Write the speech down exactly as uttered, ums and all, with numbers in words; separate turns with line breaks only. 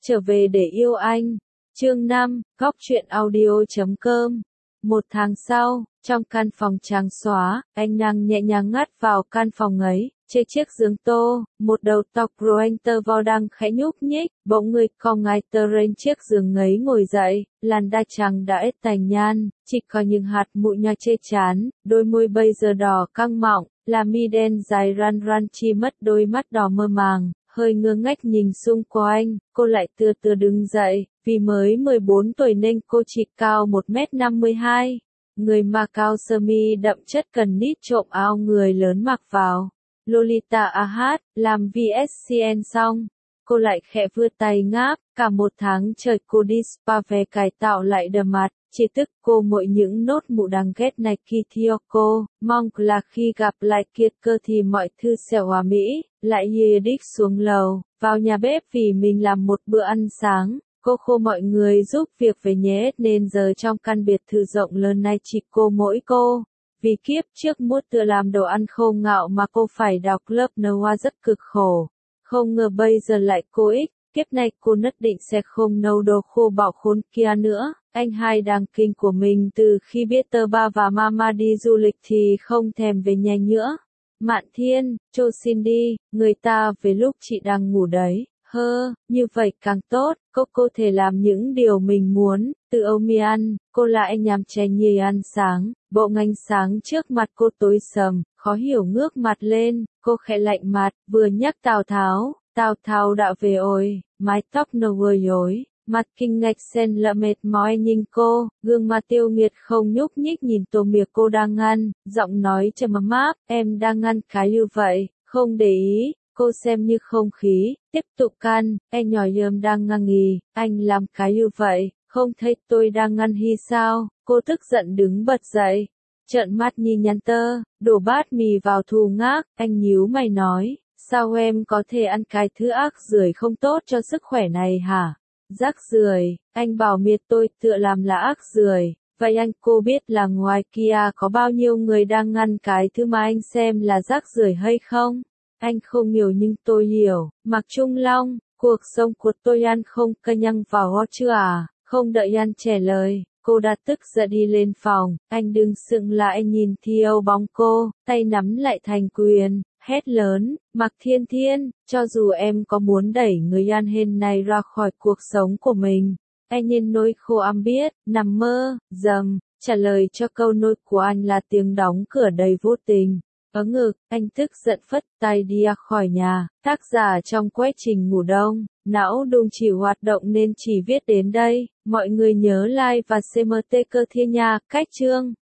Trở về để yêu anh. Chương năm, góc truyện audio chấm com. Một tháng sau, trong căn phòng trắng xóa, anh nàng nhẹ nhàng ngắt vào căn phòng ấy, trên chiếc giường tô, một đầu tóc rối anh tơ vo đang khẽ nhúc nhích, bỗng người cong ngay tơ trên chiếc giường ấy ngồi dậy, làn da trắng đã ít tàn nhan, chỉ có những hạt mụn nhoi trên trán, đôi môi bây giờ đỏ căng mọng, là mi đen dài ran ran chi mất đôi mắt đỏ mơ màng. Hơi ngơ ngác nhìn xung quanh, cô lại từ từ đứng dậy, vì mới mười bốn tuổi nên cô chỉ cao một mét năm mươi hai. Người mặc áo sơ mi đậm chất cần nít trộm áo người lớn mặc vào. Lolita a hát, làm vê ét xê en xong, cô lại khẽ vươn tay ngáp, cả một tháng trời cô đi spa về cải tạo lại đờ mặt. Chỉ tức cô mỗi những nốt mụn đáng ghét này khi theo cô, mong là khi gặp lại kiệt cơ thì mọi thứ sẽ hòa mỹ, lại yê đích xuống lầu, vào nhà bếp vì mình làm một bữa ăn sáng, cô khô mọi người giúp việc về nhé nên giờ trong căn biệt thự rộng lớn này chỉ cô mỗi cô. Vì kiếp trước mốt tự làm đồ ăn khô ngạo mà cô phải đọc lớp nấu hoa rất cực khổ, không ngờ bây giờ lại cô ích. Kiếp này cô nhất định sẽ không nấu đồ khô bạo khốn kia nữa. Anh hai đang kinh của mình từ khi biết tơ ba và mama đi du lịch thì không thèm về nhà nữa. Mạn Thiên, Châu xin đi, người ta về lúc chị đang ngủ đấy. Hơ, như vậy càng tốt, cô có thể làm những điều mình muốn. Từ âu mi ăn, cô lại nhằm chè nhì ăn sáng, bộ ngành sáng trước mặt cô tối sầm, khó hiểu ngước mặt lên, cô khẽ lạnh mặt, vừa nhắc Tào Tháo. Tào Tháo đã về ôi, mái tóc nâu vừa dối, mặt kinh ngạch sen lạ mệt mỏi nhìn cô, gương mặt tiêu nghiệt không nhúc nhích nhìn tô miệng cô đang ăn, giọng nói trầm ấm, em đang ăn cái như vậy, không để ý, cô xem như không khí, tiếp tục ăn, em nhỏ yếm đang ngăng nghì, anh làm cái như vậy, không thấy tôi đang ăn hi sao, cô tức giận đứng bật dậy, trợn mắt nhìn nhăn tơ, đổ bát mì vào thù ngác, anh nhíu mày nói. Sao em có thể ăn cái thứ ác rưởi không tốt cho sức khỏe này hả? Rác rưởi, anh bảo miệt tôi tựa làm là ác rưởi. Vậy anh cô biết là ngoài kia có bao nhiêu người đang ngăn cái thứ mà anh xem là rác rưởi hay không? Anh không hiểu nhưng tôi hiểu. Mạc Trung Long, cuộc sống của tôi ăn không cân nhăng vào ho chưa à? Không đợi anh trả lời. Cô đã tức giận đi lên phòng, anh đứng sững lại nhìn theo bóng cô, tay nắm lại thành quyền, hét lớn, Mạc Thiên Thiên, cho dù em có muốn đẩy người ăn hên này ra khỏi cuộc sống của mình, anh nhìn nỗi khổ am biết, nằm mơ, dầm, trả lời cho câu nói của anh là tiếng đóng cửa đầy vô tình. Ở ngực, anh tức giận phất tay đi ra khỏi nhà, tác giả trong quá trình ngủ đông, não đung chỉ hoạt động nên chỉ viết đến đây, mọi người nhớ like và xê em tê cơ thiên nha, cách chương.